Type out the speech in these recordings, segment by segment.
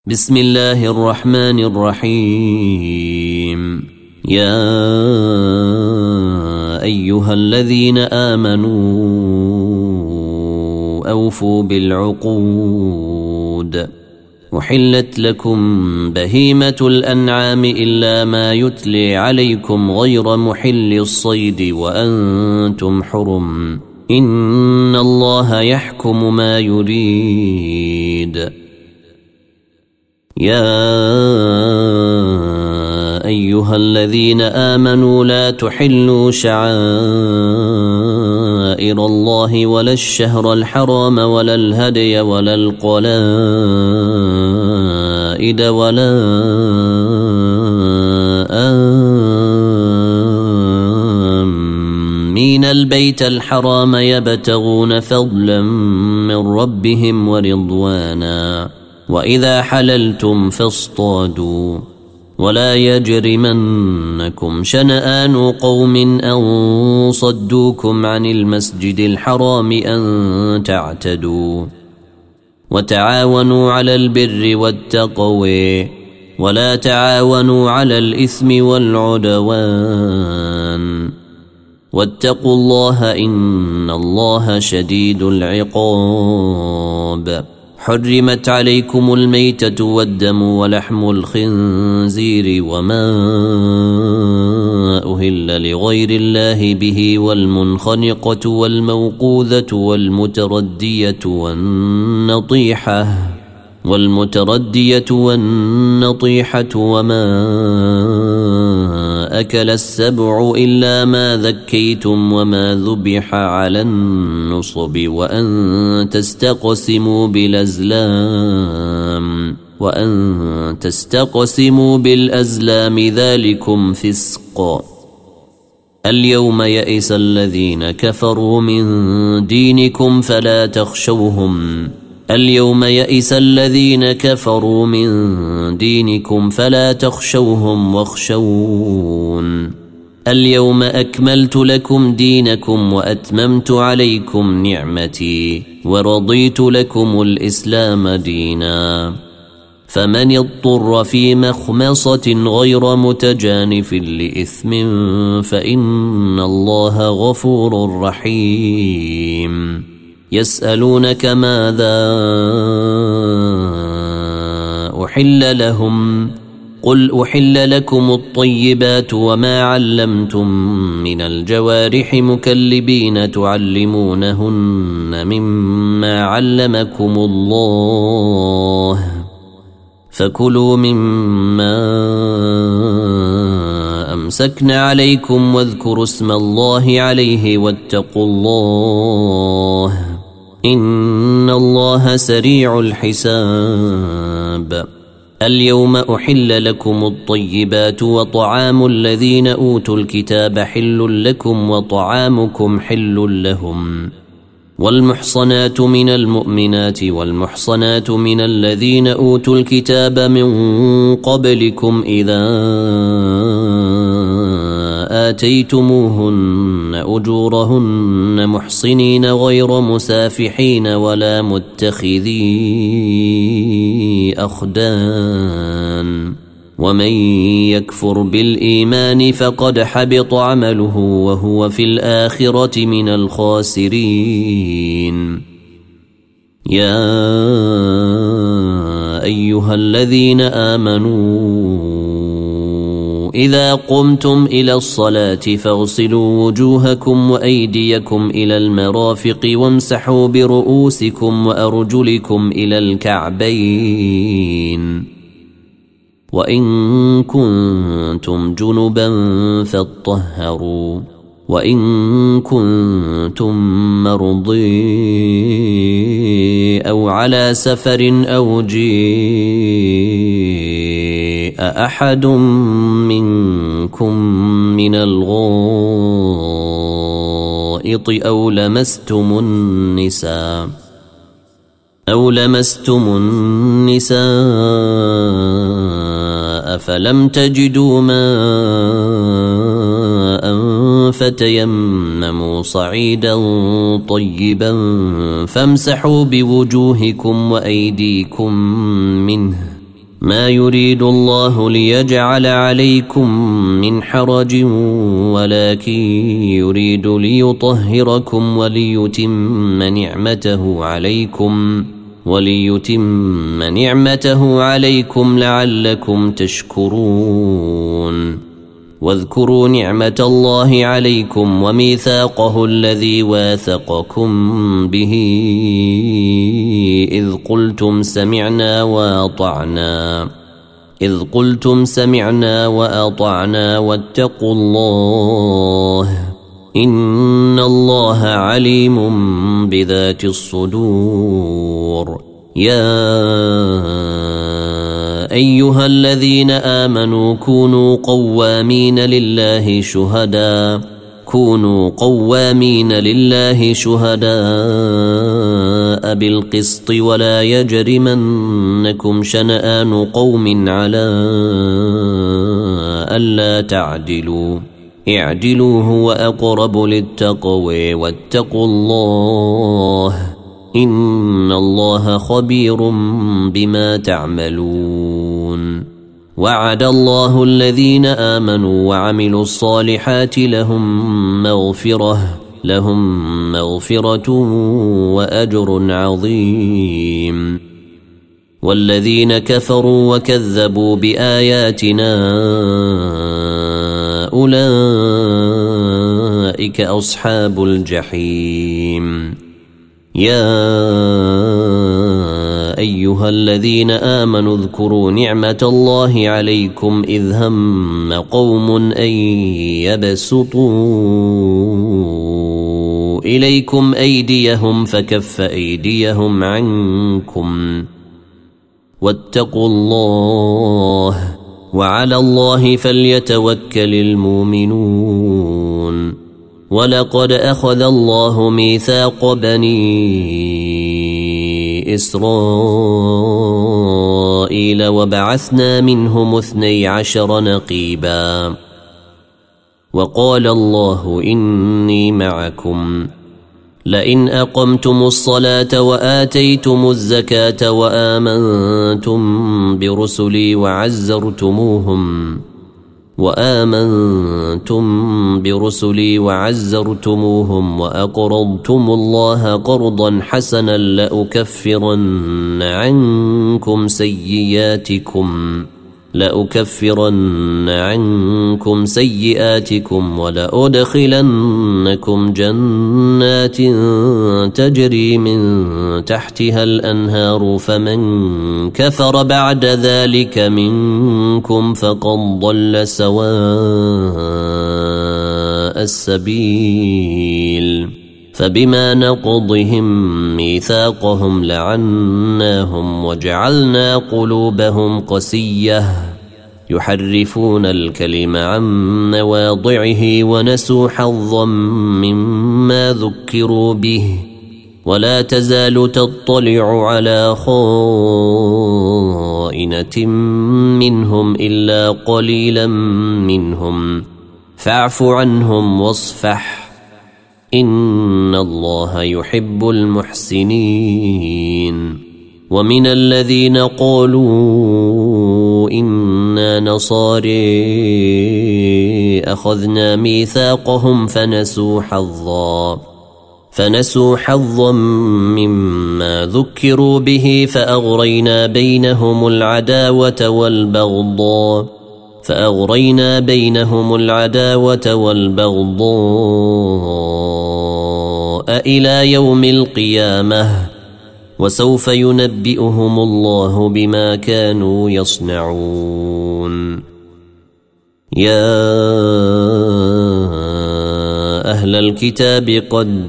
بسم الله الرحمن الرحيم. يا أيها الذين آمنوا أوفوا بالعقود. أحلت لكم بهيمة الأنعام إلا ما يتلي عليكم غير محل الصيد وأنتم حرم، إن الله يحكم ما يريد. يا أيها الذين آمنوا لا تحلوا شعائر الله ولا الشهر الحرام ولا الهدي ولا القلائد ولا آمين البيت الحرام يبتغون فضلا من ربهم ورضوانا، وإذا حللتم فاصطادوا، ولا يجرمنكم شنآن قوم أن صدوكم عن المسجد الحرام أن تعتدوا، وتعاونوا على البر والتقوى ولا تعاونوا على الإثم والعدوان، واتقوا الله إن الله شديد العقاب. حرمت عليكم الميتة والدم ولحم الخنزير وما أهل لغير الله به والمنخنقة والموقوذة والمتردية والنطيحة وما أكل السبع إلا ما ذكيتم وما ذبح على النصب وأن تستقسموا بالأزلام ذلكم فسق. اليوم يئس الذين كفروا من دينكم فلا تخشوهم واخشون. اليوم أكملت لكم دينكم وأتممت عليكم نعمتي ورضيت لكم الإسلام دينا، فمن اضطر في مخمصة غير متجانف لإثم فإن الله غفور رحيم. يسألونك ماذا أحل لهم، قل أحل لكم الطيبات وما علمتم من الجوارح مكلبين تعلمونهن مما علمكم الله، فكلوا مما أمسكن عليكم واذكروا اسم الله عليه واتقوا الله إن الله سريع الحساب. اليوم أحل لكم الطيبات وطعام الذين أوتوا الكتاب حل لكم وطعامكم حل لهم، والمحصنات من المؤمنات والمحصنات من الذين أوتوا الكتاب من قبلكم إذا آتيتموهن أجورهن محصنين غير مسافحين ولا متخذي أخدان، ومن يكفر بالإيمان فقد حبط عمله وهو في الآخرة من الخاسرين. يا أيها الذين آمنوا إذا قمتم إلى الصلاة فاغسلوا وجوهكم وأيديكم إلى المرافق وامسحوا برؤوسكم وأرجلكم إلى الكعبين، وإن كنتم جنبا فاطهروا، وإن كنتم مرضي أو على سفر أو جاء أحد منكم من الغائط أو لمستم النساء فلم تجدوا ماء فتيمموا صعيدا طيبا فامسحوا بوجوهكم وأيديكم منه ما يريد الله ليجعل عليكم من حرج ولكن يريد ليطهركم وليتم نعمته عليكم لعلكم تشكرون. واذكروا نعمة الله عليكم وميثاقه الذي واثقكم به إذ قلتم سمعنا وأطعنا واتقوا الله إن الله عليم بذات الصدور. يا أيها الذين آمنوا كونوا قوامين لله شهداء بالقسط ولا يجرمنكم شنآن قوم على ألا تعدلوا اعدلوا هو أقرب للتقوى واتقوا الله إن الله خبير بما تعملون. وعد الله الذين آمنوا وعملوا الصالحات لهم مغفرة وأجر عظيم. والذين كفروا وكذبوا بآياتنا أولئك أصحاب الجحيم. يا أيها الذين آمنوا اذكروا نعمة الله عليكم إذ هم قوم أن يبسطوا إليكم أيديهم فكف أيديهم عنكم واتقوا الله وعلى الله فليتوكل المؤمنون. ولقد أخذ الله ميثاق بني إسرائيل وبعثنا منهم 12 نقيبا وقال الله إني معكم لئن أقمتم الصلاة وآتيتم الزكاة وآمنتم برسلي وعزرتموهم وأقرضتم الله قرضا حسنا لأكفرن عنكم سيئاتكم ولأدخلنكم جنات تجري من تحتها الأنهار فمن كفر بعد ذلك منكم فقد ضل سواء السبيل. فبما نقضهم ميثاقهم لعناهم وجعلنا قلوبهم قسية يحرفون الكلم عن مواضعه ونسوا حظا مما ذكروا به ولا تزال تطلع على خائنة منهم إلا قليلا منهم فاعف عنهم واصفح إن الله يحب المحسنين. ومن الذين قالوا إنا نصارى أخذنا ميثاقهم فنسوا حظا مما ذكروا به فأغرينا بينهم العداوة والبغضاء إلى يوم القيامة وسوف ينبئهم الله بما كانوا يصنعون. يا أهل الكتاب قد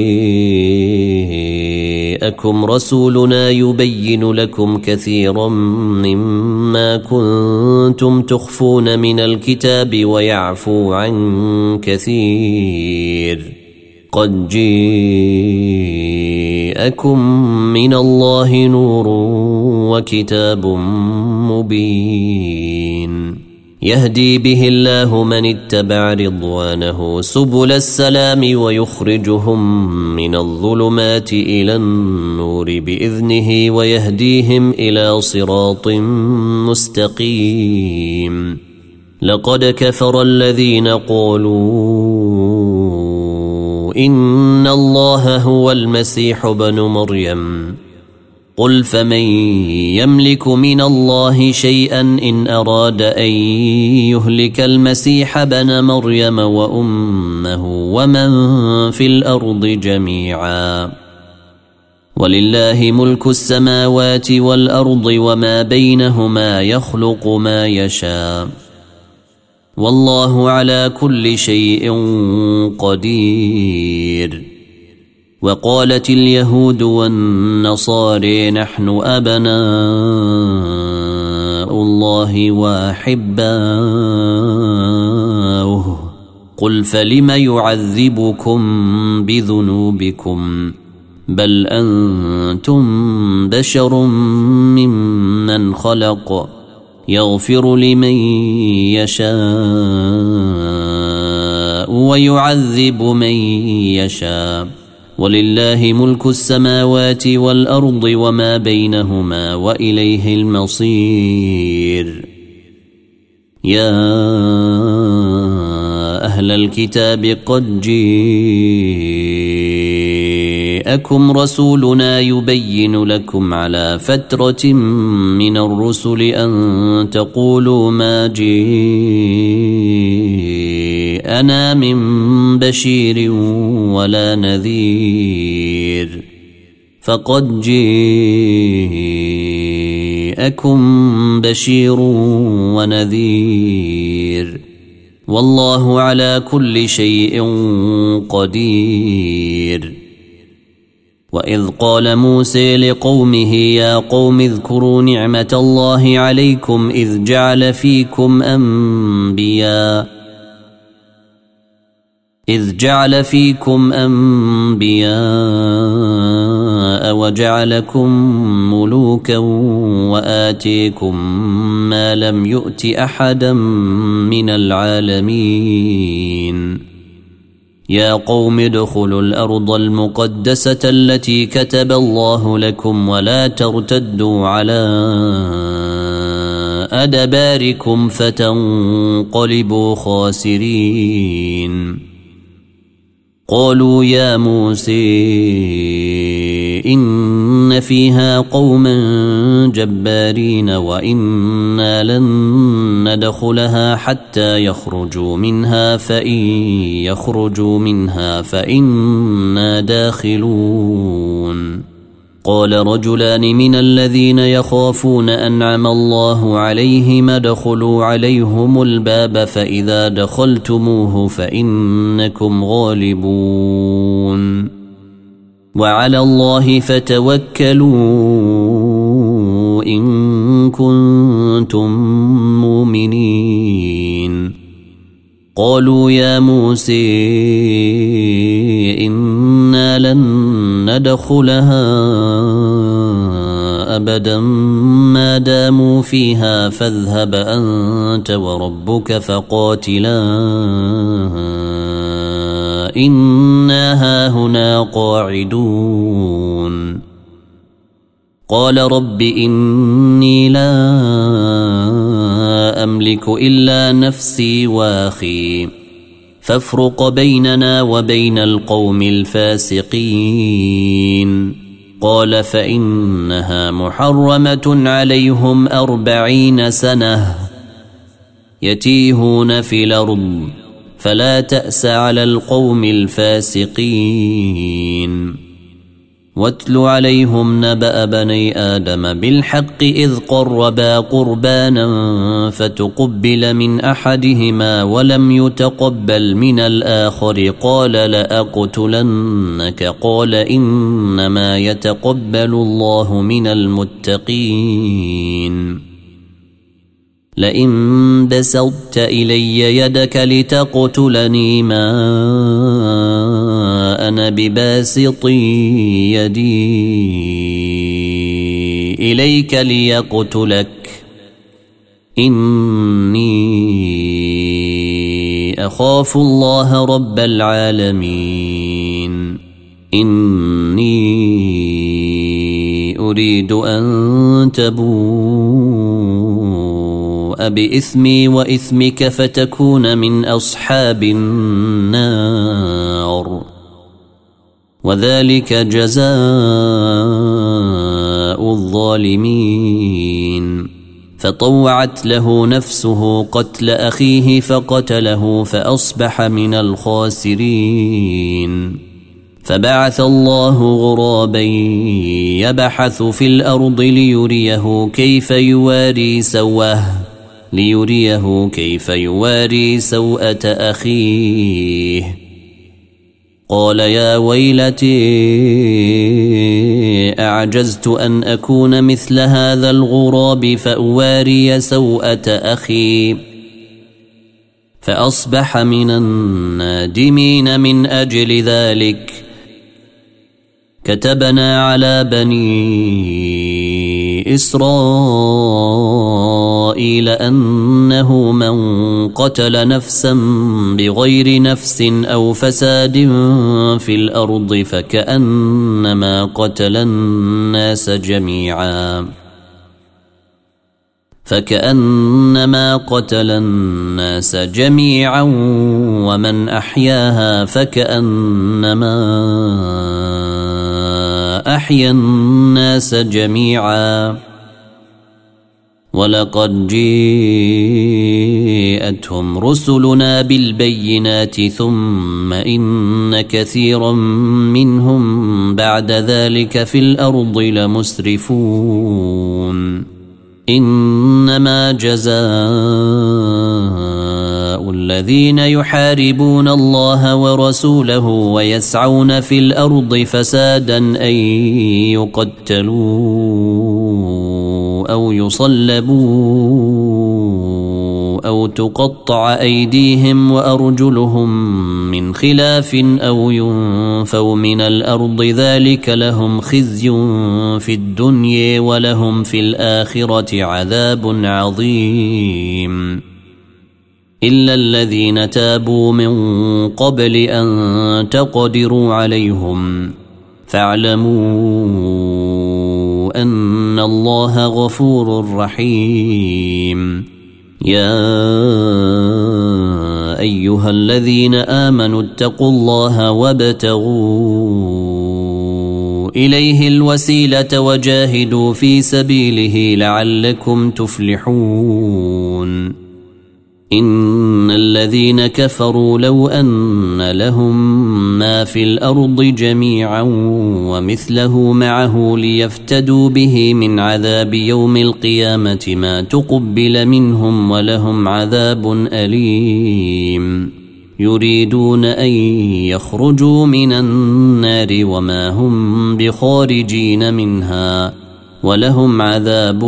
جاءكم رسولنا يبين لكم كثيرا مما كنتم تخفون من الكتاب ويعفو عن كثير. قد جاءكم من الله نور وكتاب مبين. يهدي به الله من اتبع رضوانه سبل السلام ويخرجهم من الظلمات إلى النور بإذنه ويهديهم إلى صراط مستقيم. لقد كفر الذين قالوا إن الله هو المسيح ابن مريم قل فمن يملك من الله شيئا إن أراد أن يهلك المسيح ابن مريم وأمه ومن في الأرض جميعا ولله ملك السماوات والأرض وما بينهما يخلق ما يشاء والله على كل شيء قدير. وقالت اليهود والنصارى نحن أبناء الله وأحباؤه قل فلم يعذبكم بذنوبكم بل أنتم بشر ممن خلق يغفر لمن يشاء ويعذب من يشاء ولله ملك السماوات والأرض وما بينهما وإليه المصير. يا أهل الكتاب قد جاءكم رسولنا يبين لكم على فترة من الرسل أن تقولوا ما جاءنا من بشير ولا نذير فقد جاءكم بشير ونذير والله على كل شيء قدير. وإذ قال موسى لقومه يا قوم اذكروا نعمة الله عليكم إذ جعل فيكم أنبياء وجعلكم ملوكا وآتيكم ما لم يؤت أحدا من العالمين. يا قوم ادخلوا الأرض المقدسة التي كتب الله لكم ولا ترتدوا على أدباركم فتنقلبوا خاسرين. قالوا يا موسى إن فيها قوما جبارين وإنا لن ندخلها حتى يخرجوا منها فإن يخرجوا منها فإنا داخلون. قال رجلان من الذين يخافون أنعم الله عليهم ادخلوا عليهم الباب فإذا دخلتموه فإنكم غالبون وعلى الله فتوكلوا إن كنتم مؤمنين. قالوا يا موسى إنا لن ندخلها أبدا ما داموا فيها فاذهب أنت وربك فقاتلا إنا هاهنا قاعدون. قال رب إني لا أملك إلا نفسي وأخي فافرق بيننا وبين القوم الفاسقين. قال فإنها محرمة عليهم 40 سنة يتيهون في الأرض فلا تأس على القوم الفاسقين. واتل عليهم نبأ بني آدم بالحق إذ قربا قربانا فتقبل من أحدهما ولم يتقبل من الآخر قال لأقتلنك قال إنما يتقبل الله من المتقين. لئن بسطت إلي يدك لتقتلني ما أنا بباسط يدي إليك ليقتلك إني أخاف الله رب العالمين إني أريد أن تبوء بإثمي وإثمك فتكون من أصحاب النار وذلك جزاء الظالمين فطوعت له نفسه قتل أخيه فقتله فأصبح من الخاسرين فبعث الله غرابا يبحث في الأرض ليريه كيف يواري سوءة أخيه قال يا ويلتي أعجزت أن أكون مثل هذا الغراب فأواري سوءة أخي فأصبح من النادمين من أجل ذلك كتبنا على بني إسرائيل أنه من قتل نفسا بغير نفس أو فساد في الأرض فكأنما قتل الناس جميعا ومن أحياها فكأنما أحيا الناس جميعا ولقد جاءتهم رسلنا بالبينات ثم إن كثيرا منهم بعد ذلك في الأرض لمسرفون إنما جزاء الذين يحاربون الله ورسوله ويسعون في الأرض فسادا أن يقتلوا أو يصلبوا أو تقطع أيديهم وأرجلهم من خلاف أو ينفوا من الأرض ذلك لهم خزي في الدنيا ولهم في الآخرة عذاب عظيم إلا الذين تابوا من قبل أن تقدروا عليهم فاعلموا أن الله غفور رحيم يا أيها الذين آمنوا اتقوا الله وابتغوا إليه الوسيلة وجاهدوا في سبيله لعلكم تفلحون إن الذين كفروا لو أن لهم ما في الأرض جميعا ومثله معه ليفتدوا به من عذاب يوم القيامة ما تقبل منهم ولهم عذاب أليم يريدون أن يخرجوا من النار وما هم بخارجين منها ولهم عذاب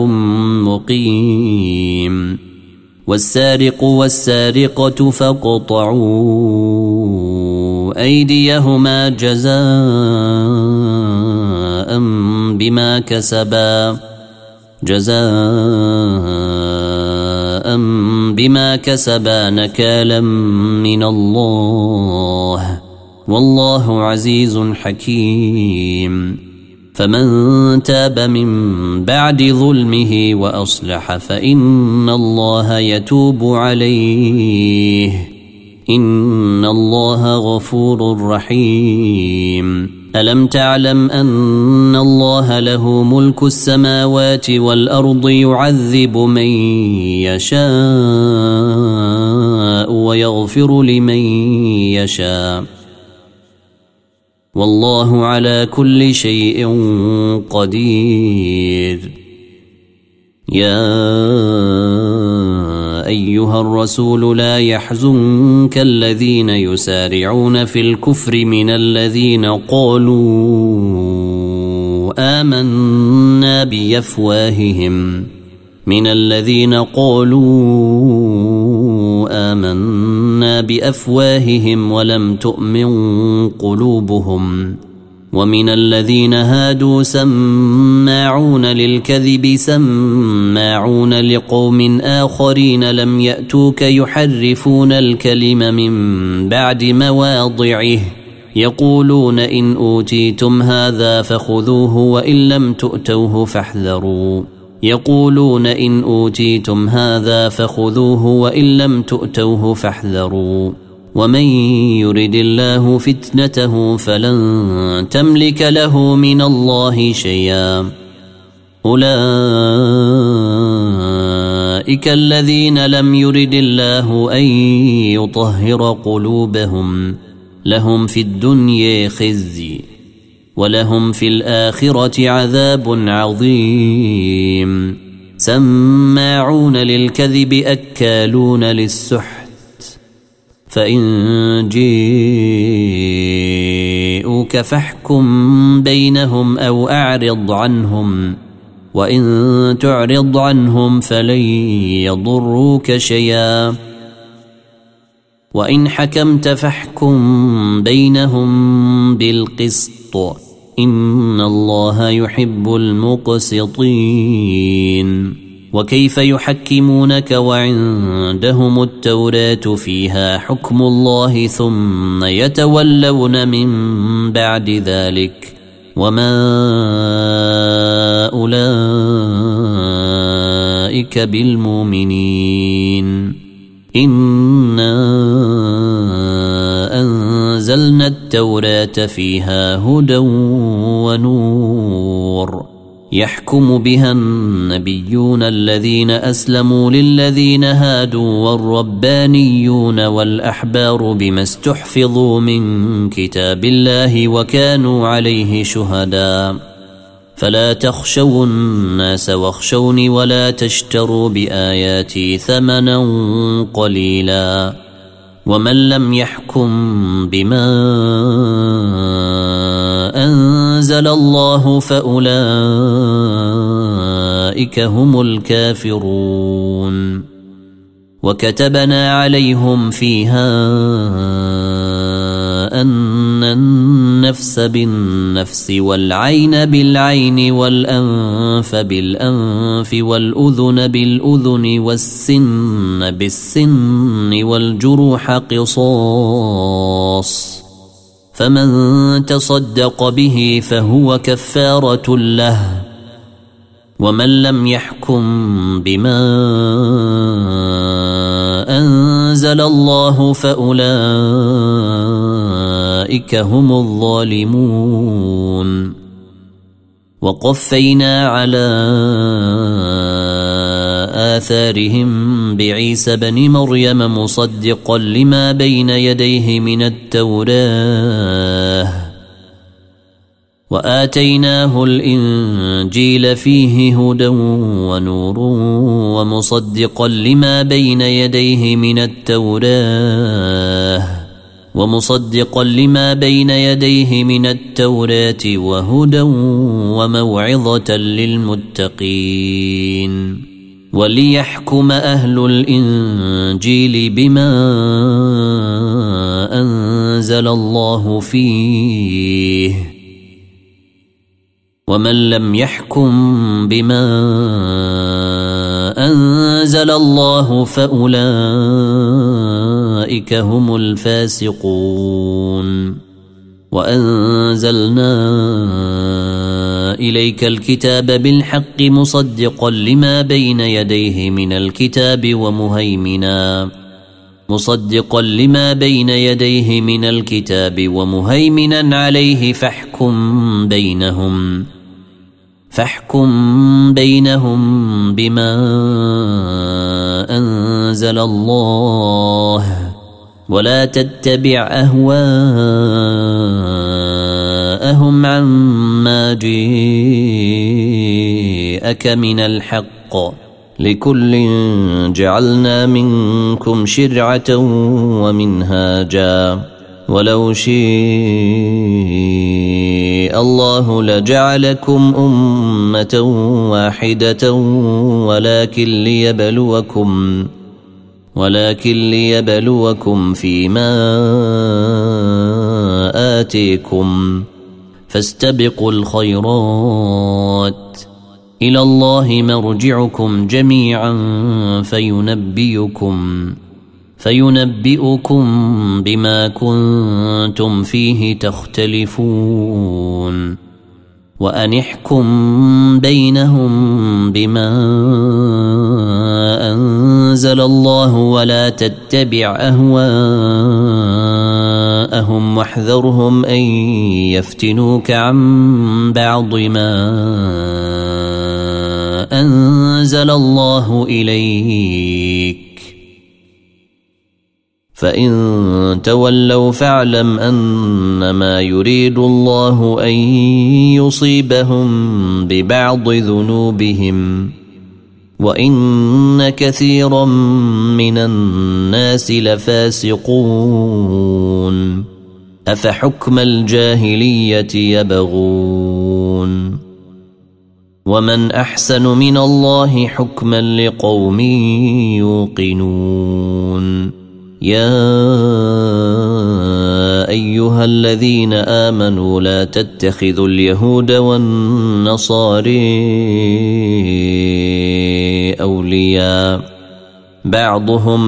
مقيم والسارق والسارقة فاقطعوا أيديهما جزاء بما كسبا نكالا من الله والله عزيز حكيم فمن تاب من بعد ظلمه وأصلح فإن الله يتوب عليه إن الله غفور رحيم ألم تعلم أن الله له ملك السماوات والأرض يعذب من يشاء ويغفر لمن يشاء والله على كل شيء قدير يا أيها الرسول لا يحزنك الذين يسارعون في الكفر من الذين قالوا آمنا بأفواههم ولم تؤمن قلوبهم ومن الذين هادوا سماعون للكذب سماعون لقوم آخرين لم يأتوك يحرفون الكلم من بعد مواضعه يقولون إن أوتيتم هذا فخذوه وإن لم تؤتوه فاحذروا يقولون إن أوتيتم هذا فخذوه وإن لم تؤتوه فاحذروا ومن يرد الله فتنته فلن تملك له من الله شيئا أولئك الذين لم يرد الله أن يطهر قلوبهم لهم في الدنيا خزي ولهم في الآخرة عذاب عظيم سماعون للكذب أكالون للسحت فإن جيءوك فاحكم بينهم أو أعرض عنهم وإن تعرض عنهم فلن يضروك شيئا وإن حكمت فاحكم بينهم بالقسط إن الله يحب المقسطين وكيف يحكمونك وعندهم التوراة فيها حكم الله ثم يتولون من بعد ذلك وما أولئك بالمؤمنين إنا أنزلنا التوراة فيها هدى ونور يحكم بها النبيون الذين أسلموا للذين هادوا والربانيون والأحبار بما استحفظوا من كتاب الله وكانوا عليه شهداء فلا تخشوا الناس واخشوني ولا تشتروا بآياتي ثمنا قليلا ومن لم يحكم بما أنزل الله فأولئك هم الكافرون وكتبنا عليهم فيها أن النفس بالنفس والعين بالعين والأنف بالأنف والأذن بالأذن والسن بالسن والجروح قصاص فمن تصدق به فهو كفارة له ومن لم يحكم بما أنزل الله فأولئك هم الظالمون وقفينا على آثارهم بعيسى بن مريم مصدقا لما بين يديه من التوراة وآتيناه الإنجيل فيه هدى ونور ومصدقا لما بين يديه من التوراة وهدى وموعظة للمتقين وليحكم أهل الإنجيل بما أنزل الله فيه ومن لم يحكم بما أنزل الله فأولئك هم الفاسقون وأنزلنا إليك الكتاب بالحق مصدقا لما بين يديه من الكتاب ومهيمنا عليه فاحكم بينهم بما أنزل الله ولا تتبع أهواءهم عما جاءك من الحق لكل جعلنا منكم شرعة ومنهاجا ولو شاء الله لجعلكم أمة واحدة ولكن ليبلوكم فيما آتيكم فاستبقوا الخيرات إلى الله مرجعكم جميعا فينبئكم بما كنتم فيه تختلفون وأنحكم بينهم بما أنزل الله ولا تتبع أهواءهم واحذرهم أن يفتنوك عن بعض ما أنزل الله إليك فإن تولوا فاعلم أنما يريد الله أن يصيبهم ببعض ذنوبهم وإن كثيرا من الناس لفاسقون أفحكم الجاهلية يبغون ومن أحسن من الله حكما لقوم يوقنون يا أيها الذين آمنوا لا تتخذوا اليهود والنصارى أولياء بعضهم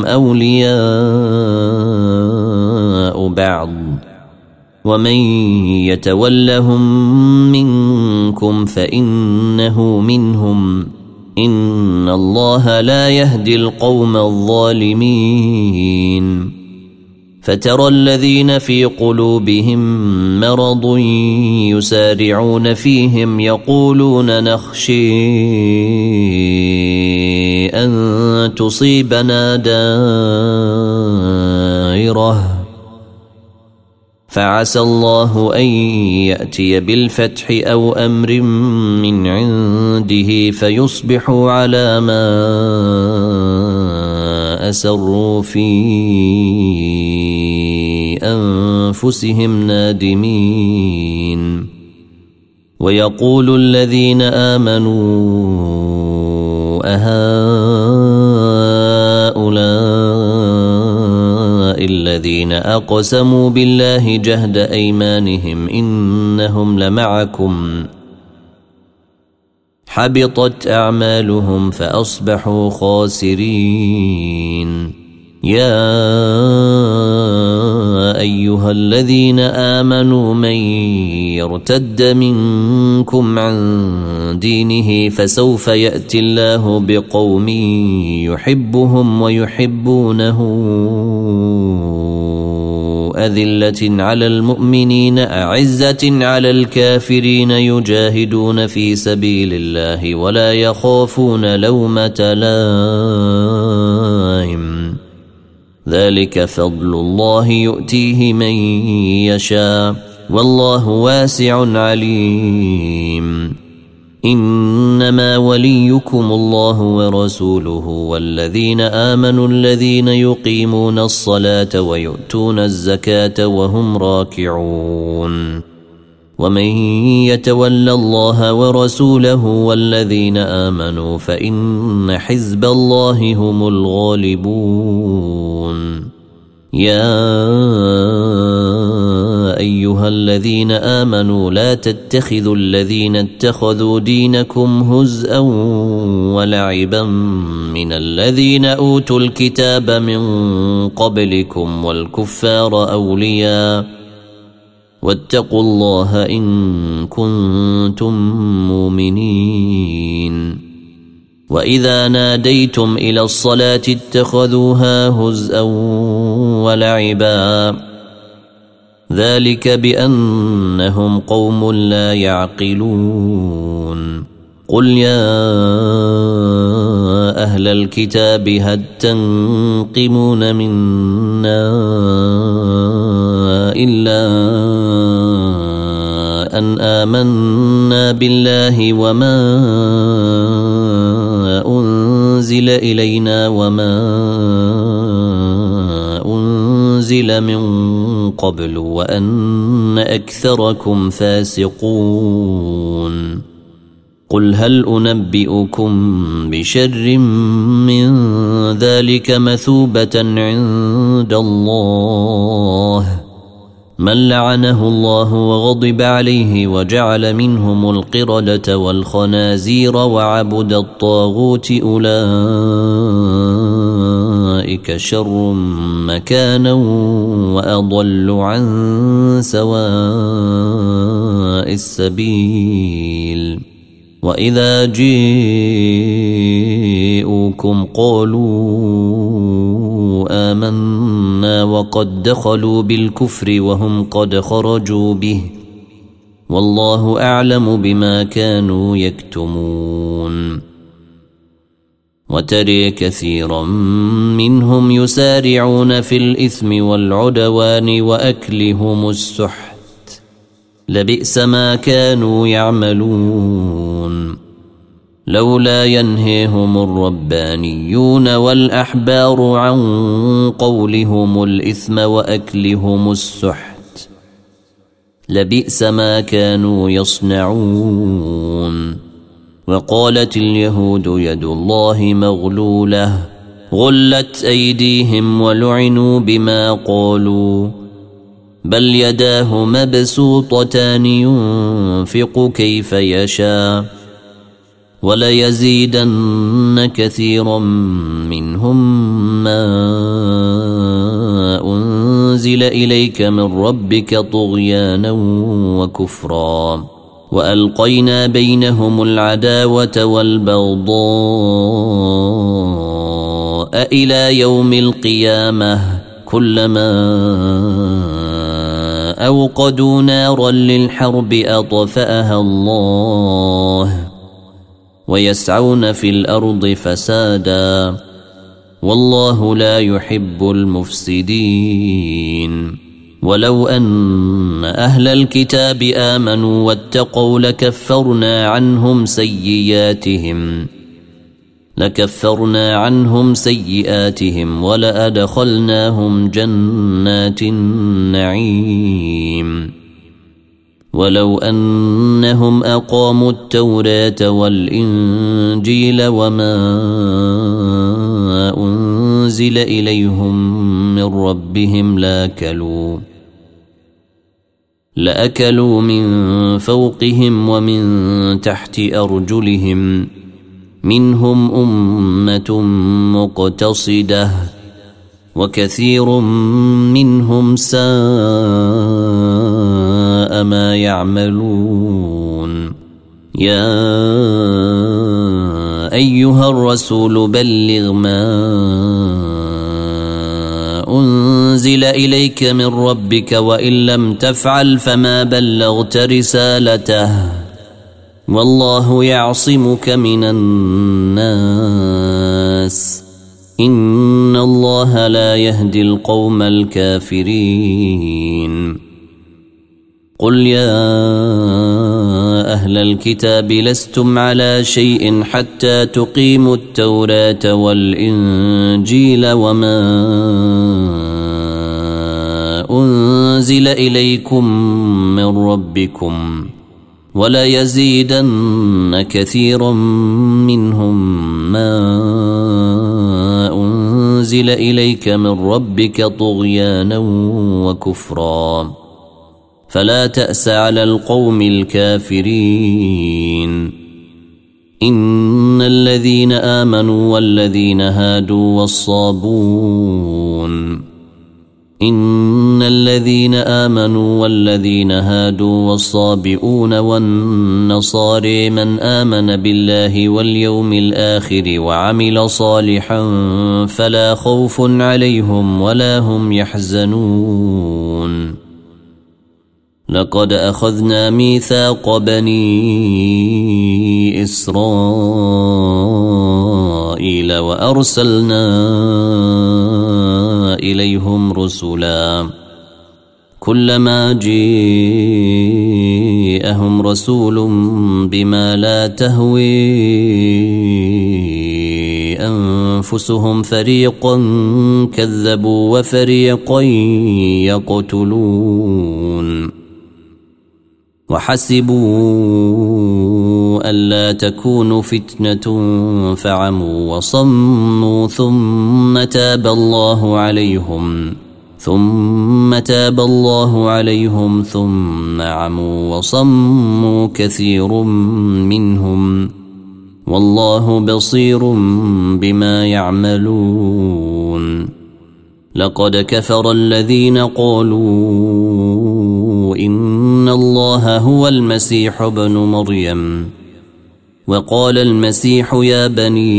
أولياء بعض ومن يتولهم منكم فإنه منهم إن الله لا يهدي القوم الظالمين فترى الذين في قلوبهم مرض يسارعون فيهم يقولون نخشى أن تصيبنا دائرة فعسى الله أن يأتي بالفتح أو أمر من عنده فيصبحوا على ما أسروا في أنفسهم نادمين ويقول الذين آمنوا أهؤلاء الذين أقسموا بالله جهد أيمانهم إنهم لمعكم حبطت أعمالهم فأصبحوا خاسرين يا أيها الذين آمنوا من يرتد منكم عن دينه فسوف يأتي الله بقوم يحبهم ويحبونه أذلة على المؤمنين أعزة على الكافرين يجاهدون في سبيل الله ولا يخافون لومة لائم ذلك فضل الله يؤتيه من يشاء والله واسع عليم إنما وليكم الله ورسوله والذين آمنوا الذين يقيمون الصلاة ويؤتون الزكاة وهم راكعون ومن يتول الله ورسوله والذين آمنوا فإن حزب الله هم الغالبون يا أيها الذين آمنوا لا تتخذوا الذين اتخذوا دينكم هزءا ولعبا من الذين أوتوا الكتاب من قبلكم والكفار أولياء واتقوا الله إن كنتم مؤمنين وإذا ناديتم إلى الصلاة اتخذوها هزءا ولعبا ذلك بأنهم قوم لا يعقلون قل يا أهل الكتاب هل تنقمون منا إلا أن آمنا بالله وما أنزل إلينا وما أنزل من قبل وأن أكثركم فاسقون قل هل أنبئكم بشر من ذلك مثوبة عند الله من لعنه الله وغضب عليه وجعل منهم القردة والخنازير وعبد الطاغوت أولئك شر مكانا وأضل عن سواء السبيل وإذا جاءوكم قالوا آمنا وقد دخلوا بالكفر وهم قد خرجوا به والله أعلم بما كانوا يكتمون وترى كثيرا منهم يسارعون في الإثم والعدوان وأكلهم السحت لبئس ما كانوا يعملون لولا ينهيهم الربانيون والأحبار عن قولهم الإثم وأكلهم السحت لبئس ما كانوا يصنعون وقالت اليهود يد الله مغلولة غلت أيديهم ولعنوا بما قالوا بل يداه مبسوطتان ينفق كيف يشاء وليزيدن كثيرا منهم ما أنزل إليك من ربك طغيانا وكفرا وألقينا بينهم العداوة والبغضاء إلى يوم القيامة كلما أوقدوا نارا للحرب أطفأها الله ويسعون في الأرض فسادا والله لا يحب المفسدين ولو أن أهل الكتاب آمنوا واتقوا لكفرنا عنهم سيئاتهم ولأدخلناهم جنات النعيم ولو أنهم أقاموا التوراة والإنجيل وما أنزل إليهم من ربهم لأكلوا من فوقهم ومن تحت أرجلهم منهم أمة مقتصدة وكثير منهم ساء ما يعملون يا أيها الرسول بلغ ما أنزل إليك من ربك وإن لم تفعل فما بلغت رسالته والله يعصمك من الناس إن الله لا يهدي القوم الكافرين قل يا أهل الكتاب لستم على شيء حتى تقيموا التوراة والإنجيل وما أنزل إليكم من ربكم وليزيدن كثيرا منهم ما أنزل إليك من ربك طغيانا وكفرا فلا تأس على القوم الكافرين إن الذين آمنوا والذين هادوا والصابئون والنصارى من آمن بالله واليوم الآخر وعمل صالحا فلا خوف عليهم ولا هم يحزنون لقد أخذنا ميثاق بني إسرائيل وأرسلنا إليهم رسلا كلما جاءهم رسول بما لا تهوي أنفسهم فريقا كذبوا وفريقا يقتلون وحسبوا ألا تكون فتنة فعموا وصموا ثم تاب الله عليهم ثم تاب الله عليهم ثم عموا وصموا كثير منهم والله بصير بما يعملون. لقد كفر الذين قالوا إن الله هو المسيح ابن مريم وقال المسيح يا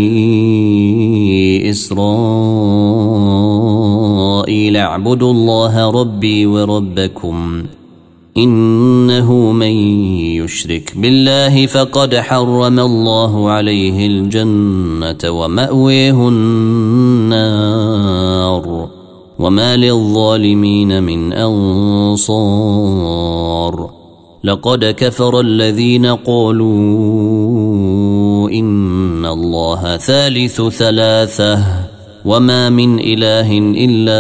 بني إسرائيل اعبدوا الله ربي وربكم إنه من يشرك بالله فقد حرم الله عليه الجنة ومأويه النار وما للظالمين من أنصار. لقد كفر الذين قالوا إن الله ثالث ثلاثة وما من إله إلا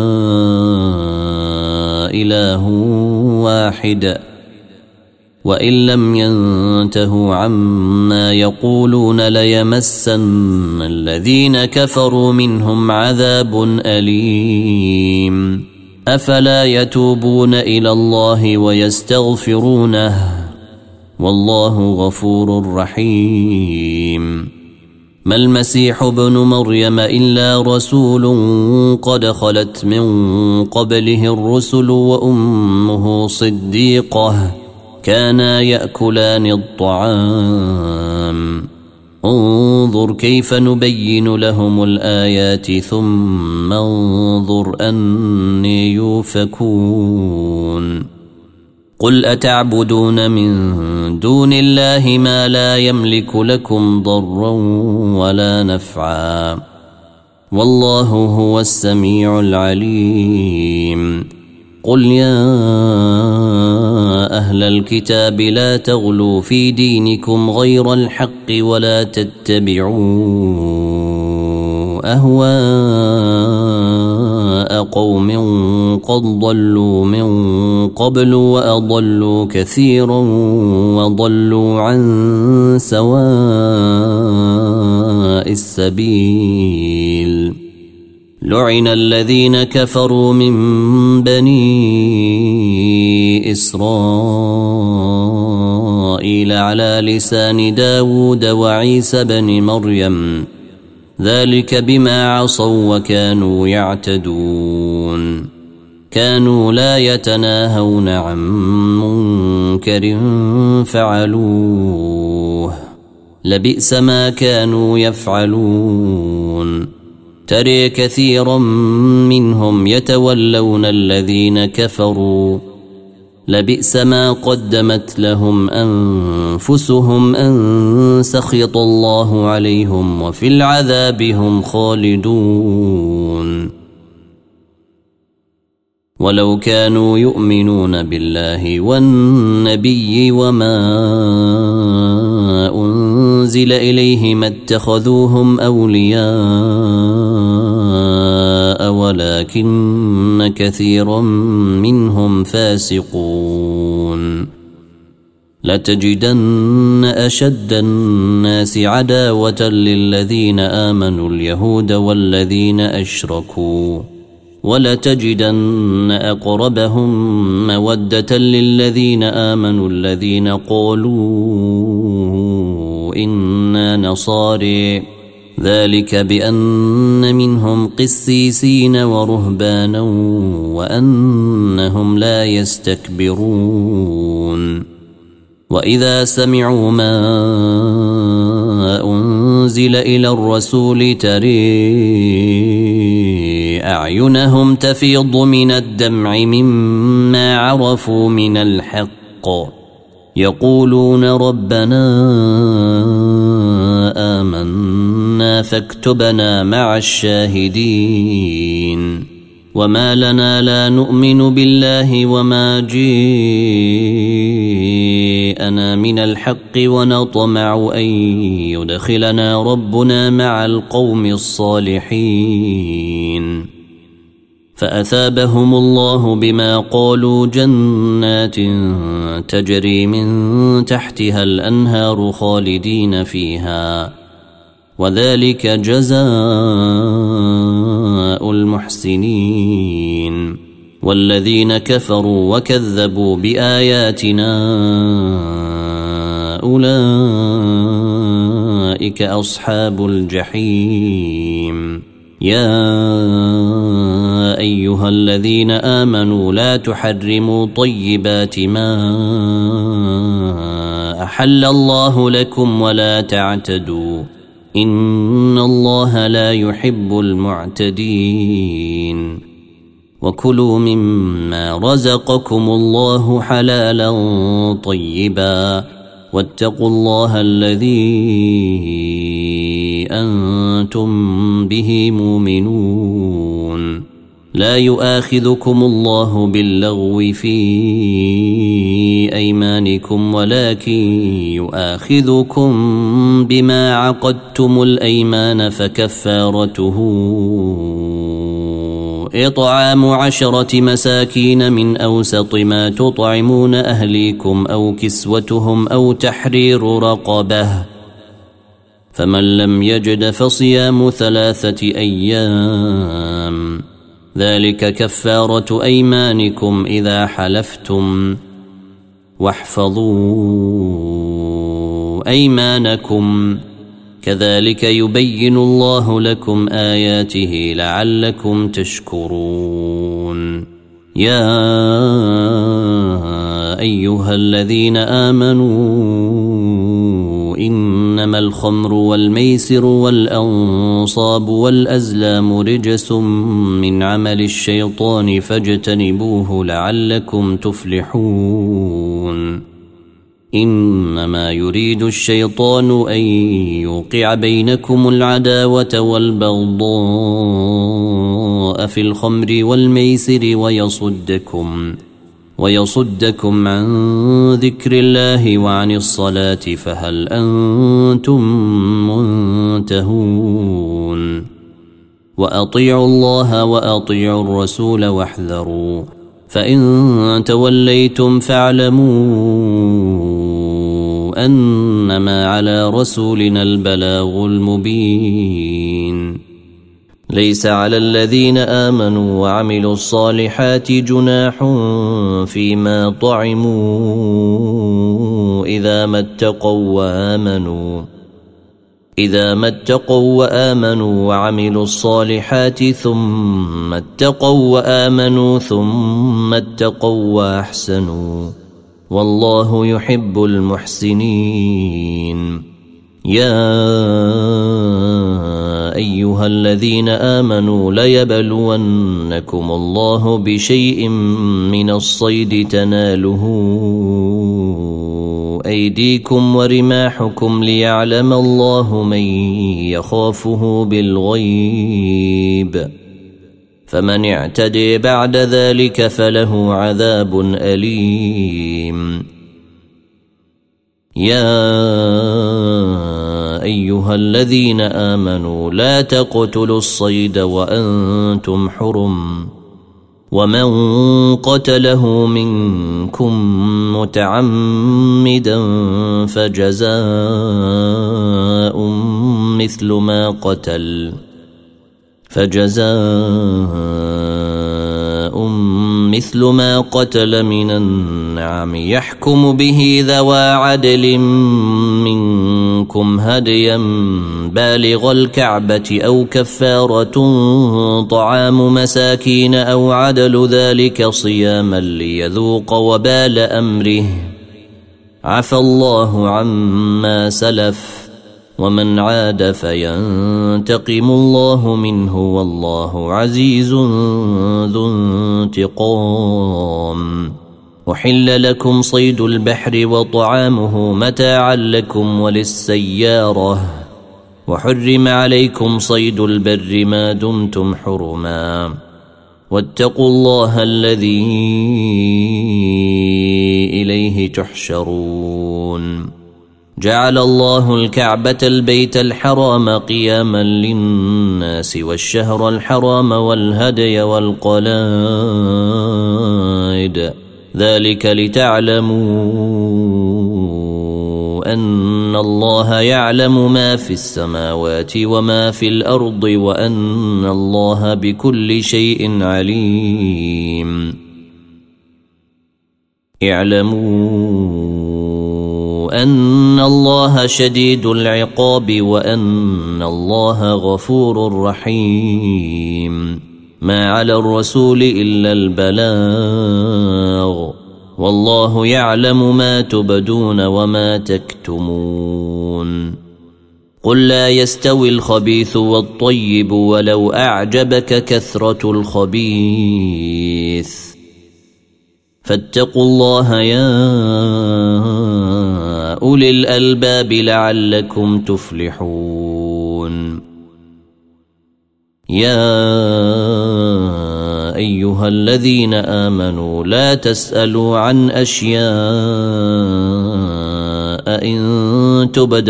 إله واحد وإن لم ينتهوا عما يقولون ليمسن الذين كفروا منهم عذاب أليم. أفلا يتوبون إلى الله ويستغفرونه والله غفور رحيم. ما المسيح ابن مريم إلا رسول قد خلت من قبله الرسل وأمه صديقة كانا يأكلان الطعام انظر كيف نبين لهم الآيات ثم انظر أني يوفكون. قل أتعبدون من دون الله ما لا يملك لكم ضرا ولا نفعا والله هو السميع العليم. قل يا أهل الكتاب لا تغلوا في دينكم غير الحق ولا تتبعوا أهواء قوم قد ضلوا من قبل وأضلوا كثيرا وضلوا عن سواء السبيل. لعن الذين كفروا من بني إسرائيل على لسان داود وعيسى بن مريم ذلك بما عصوا وكانوا يعتدون. كانوا لا يتناهون عن منكر فعلوه لبئس ما كانوا يفعلون. ترى كثيرا منهم يتولون الذين كفروا لبئس ما قدمت لهم أنفسهم أن سخط الله عليهم وفي العذاب هم خالدون. ولو كانوا يؤمنون بالله والنبي وما أنزل إليه ما اتخذوهم أولياء ولكن كثيرا منهم فاسقون. لتجدن أشد الناس عداوة للذين آمنوا اليهود والذين أشركوا ولتجدن أقربهم مودة للذين آمنوا الذين قالوا إنا نصارى ذلك بأن منهم قسيسين ورهبانا وأنهم لا يستكبرون. وإذا سمعوا ما أنزل إلى الرسول ترى أعينهم تفيض من الدمع مما عرفوا من الحق يقولون ربنا آمنا فاكتبنا مع الشاهدين. وما لنا لا نؤمن بالله وما جاءنا من الحق ونطمع أن يدخلنا ربنا مع القوم الصالحين. فأثابهم الله بما قالوا جنات تجري من تحتها الأنهار خالدين فيها وذلك جزاء المحسنين. والذين كفروا وكذبوا بآياتنا أولئك أصحاب الجحيم. يا أيها الذين آمنوا لا تحرموا طيبات ما أحل الله لكم ولا تعتدوا إن الله لا يحب المعتدين. وكلوا مما رزقكم الله حلالا طيبا واتقوا الله الذي أنتم به مؤمنون. لا يؤاخذكم الله باللغو في أيمانكم ولكن يؤاخذكم بما عقدتم الأيمان فكفارته إطعام 10 مساكين من أوسط ما تطعمون أهليكم أو كسوتهم أو تحرير رقبة فمن لم يجد فصيام 3 أيام ذلك كفارة أيمانكم إذا حلفتم واحفظوا أيمانكم كذلك يبين الله لكم آياته لعلكم تشكرون. يا أيها الذين آمنوا إنما الخمر والميسر والأنصاب والأزلام رجس من عمل الشيطان فاجتنبوه لعلكم تفلحون. إنما يريد الشيطان أن يوقع بينكم العداوة والبغضاء في الخمر والميسر ويصدكم عن ذكر الله وعن الصلاة فهل أنتم منتهون. وأطيعوا الله وأطيعوا الرسول واحذروا فإن توليتم فاعلموا أنما على رسولنا البلاغ المبين. ليس على الذين آمنوا وعملوا الصالحات جناح فيما طعموا إذا ما اتقوا وآمنوا وعملوا الصالحات ثم اتقوا وآمنوا ثم اتقوا وأحسنوا والله يحب المحسنين. يا أيها الذين آمنوا ليبلونكم الله بشيء من الصيد تناله أيديكم ورماحكم ليعلم الله من يخافه بالغيب فمن اعتدي بعد ذلك فله عذاب أليم. يا أيها الذين آمنوا لا تقتلوا الصيد وأنتم حرم ومن قتله منكم متعمدا فجزاء مثل ما قتل من النعم يحكم به ذوى عدل منكم هديا بالغ الكعبة أو كفارة طعام مساكين أو عدل ذلك صياما ليذوق وبال أمره عفى الله عما سلف ومن عاد فينتقم الله منه والله عزيز ذو انتقام. أحل لكم صيد البحر وطعامه متاعا لكم وللسيارة وحرم عليكم صيد البر ما دمتم حرما واتقوا الله الذي إليه تحشرون. جعل الله الكعبة البيت الحرام قياما للناس والشهر الحرام والهدي والقلائد ذلك لتعلموا أن الله يعلم ما في السماوات وما في الأرض وأن الله بكل شيء عليم. اعلموا أن الله شديد العقاب وأن الله غفور رحيم. ما على الرسول إلا البلاغ والله يعلم ما تبدون وما تكتمون. قل لا يستوي الخبيث والطيب ولو أعجبك كثرة الخبيث فاتقوا الله يا أولي الألباب لعلكم تفلحون. يا أيها الذين آمنوا لا تسألوا عن أشياء إن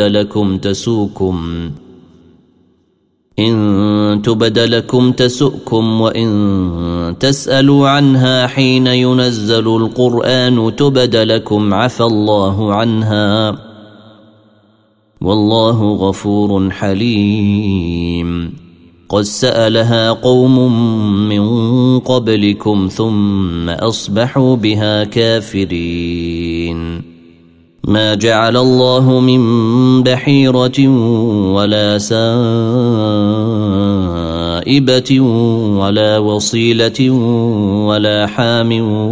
تبد لكم تسؤكم وإن تسألوا عنها حين ينزل القرآن تبد لكم عفى الله عنها والله غفور حليم. قد سألها قوم من قبلكم ثم أصبحوا بها كافرين. ما جعل الله من بحيرة ولا سائبة ولا وصيلة ولا حام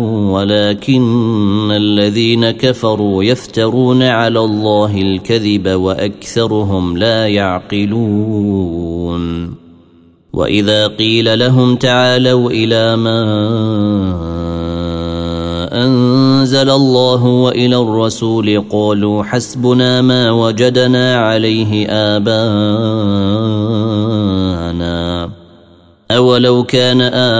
ولكن الذين كفروا يفترون على الله الكذب وأكثرهم لا يعقلون. وإذا قيل لهم تعالوا إلى ما أنزل الله وإلى الرسول قالوا حسبنا ما وجدنا عليه آباءنا أولو كان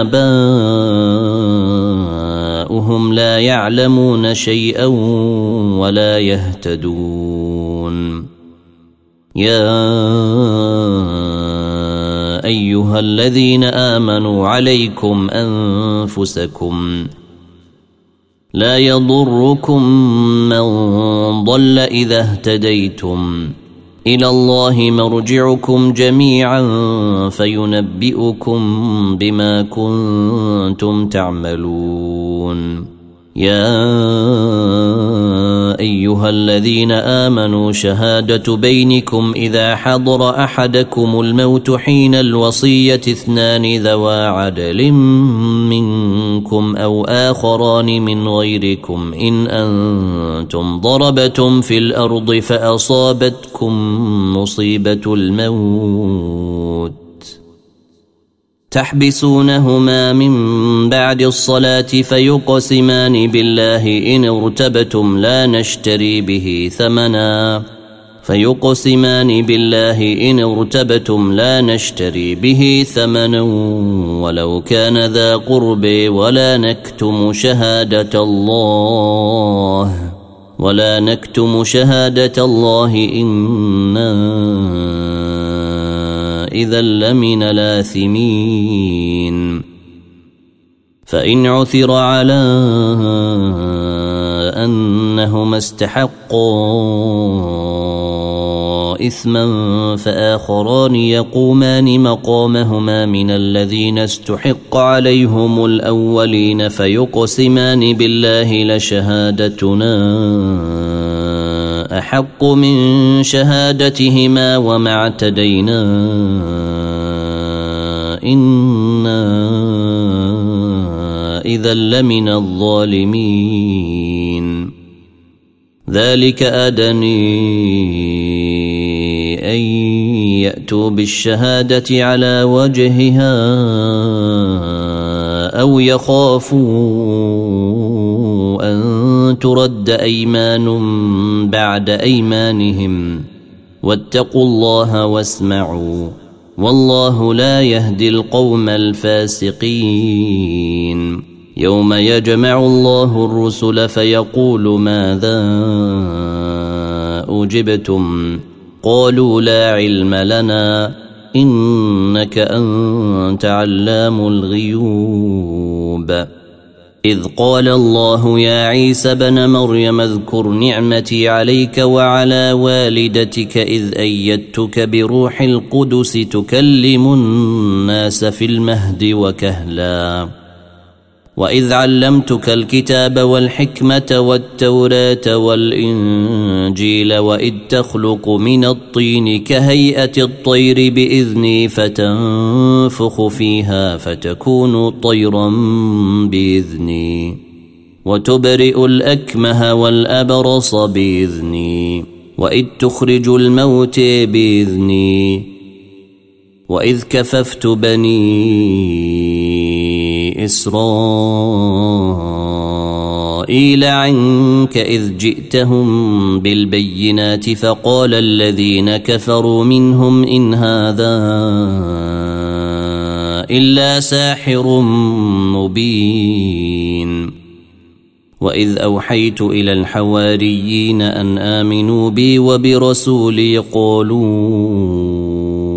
آباؤهم لا يعلمون شيئا ولا يهتدون. يا أيها الذين آمنوا عليكم أنفسكم لا يضركم من ضل إذا اهتديتم إلى الله مرجعكم جميعا فينبئكم بما كنتم تعملون. يا أيها الذين آمنوا شهادة بينكم إذا حضر أحدكم الموت حين الوصية 2 ذوى عدل منكم أو آخران من غيركم إن أنتم ضربتم في الأرض فأصابتكم مصيبة الموت تحبسونهما من بعد الصلاة فيقسمان بالله إن ارتبتم لا نشتري به ثمنا ولو كان ذا قرب ولا نكتم شهادة الله إنا إذا لمن الآثمين. فإن عثر على أنهما استحقا إثما فآخران يقومان مقامهما من الذين استحق عليهم الأولين فيقسمان بالله لشهادتنا أحق من شهادتهما وما اعتدينا إنا إذا لمن الظالمين. ذلك أدني أن يأتوا بالشهادة على وجهها أو يخافوا أن ترد أيمان بعد أيمانهم واتقوا الله واسمعوا والله لا يهدي القوم الفاسقين. يوم يجمع الله الرسل فيقول ماذا أجبتم قالوا لا علم لنا إنك أنت علام الغيوب. إذ قال الله يا عيسى ابن مريم اذكر نعمتي عليك وعلى والدتك إذ أيدتك بروح القدس تكلم الناس في المهد وكهلا وإذ علمتك الكتاب والحكمة والتوراة والإنجيل وإذ تخلق من الطين كهيئة الطير بإذني فتنفخ فيها فتكون طيرا بإذني وتبرئ الأكمه والأبرص بإذني وإذ تخرج الموت بإذني وإذ كففت بني إسرائيل عنك إذ جئتهم بالبينات فقال الذين كفروا منهم إن هذا إلا ساحر مبين وإذ أوحيت إلى الحواريين أن آمنوا بي وبرسولي قالوا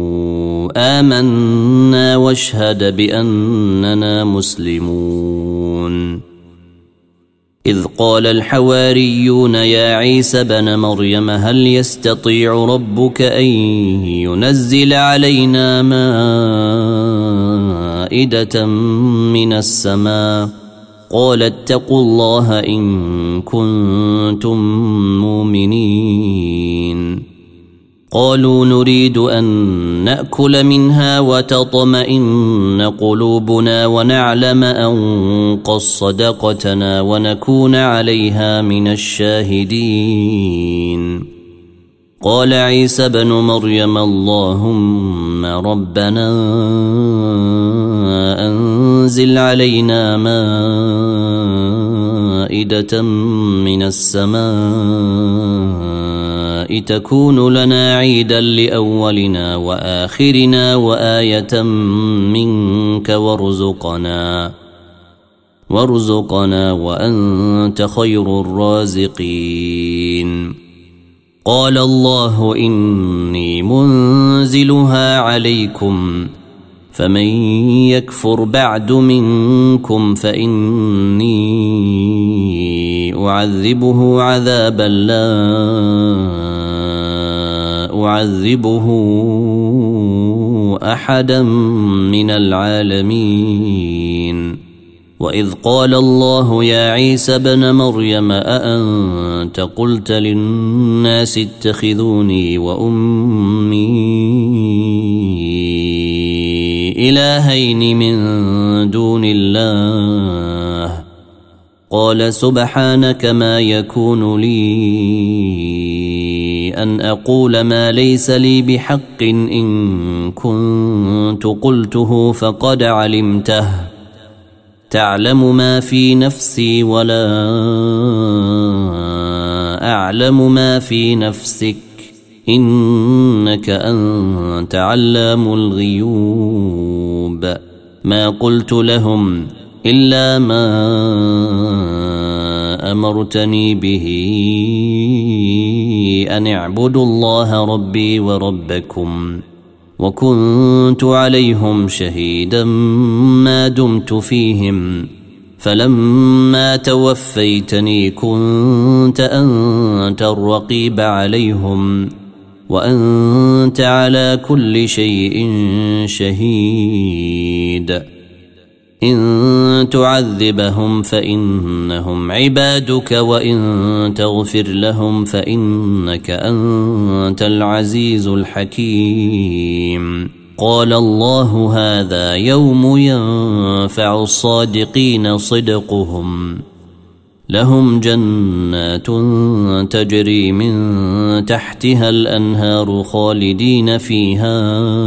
آمنا واشهد بأننا مسلمون إذ قال الحواريون يا عيسى ابن مريم هل يستطيع ربك أن ينزل علينا مائدة من السماء قال اتقوا الله إن كنتم مؤمنين قالوا نريد أن نأكل منها وتطمئن قلوبنا ونعلم أن قد صدقتنا ونكون عليها من الشاهدين قال عيسى ابن مريم اللهم ربنا أنزل علينا مائدة من السماء تكون لنا عيدا لأولنا وآخرنا وآية منك وارزقنا وأنت خير الرازقين قال الله إني منزلها عليكم فمن يكفر بعد منكم فإني أعذبه عذابا لا أعذبه أحدا من العالمين وإذ قال الله يا عيسى ابن مريم أأنت قلت للناس اتخذوني وأمي إلهين من دون الله قال سبحانك ما يكون لي أن أقول ما ليس لي بحق إن كنت قلته فقد علمته تعلم ما في نفسي ولا أعلم ما في نفسك إنك أنت علام الغيوب ما قلت لهم إلا ما أمرتني به أن اعبدوا الله ربي وربكم وكنت عليهم شهيدا ما دمت فيهم فلما توفيتني كنت أنت الرقيب عليهم وأنت على كل شيء شهيد إن تعذبهم فإنهم عبادك وإن تغفر لهم فإنك أنت العزيز الحكيم قال الله هذا يوم ينفع الصادقين صدقهم لهم جنات تجري من تحتها الأنهار خالدين فيها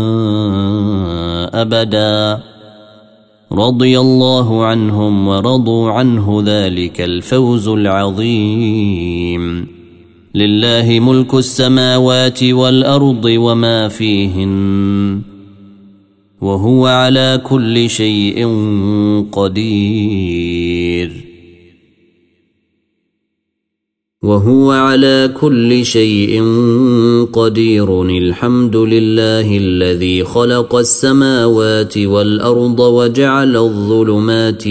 أبدا رضي الله عنهم ورضوا عنه ذلك الفوز العظيم لله ملك السماوات والأرض وما فيهن وهو على كل شيء قدير وهو على كل شيء قدير. الحمد لله الذي خلق السماوات والأرض وجعل الظلمات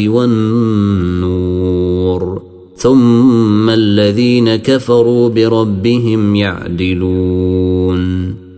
والنور ثم الذين كفروا بربهم يعدلون.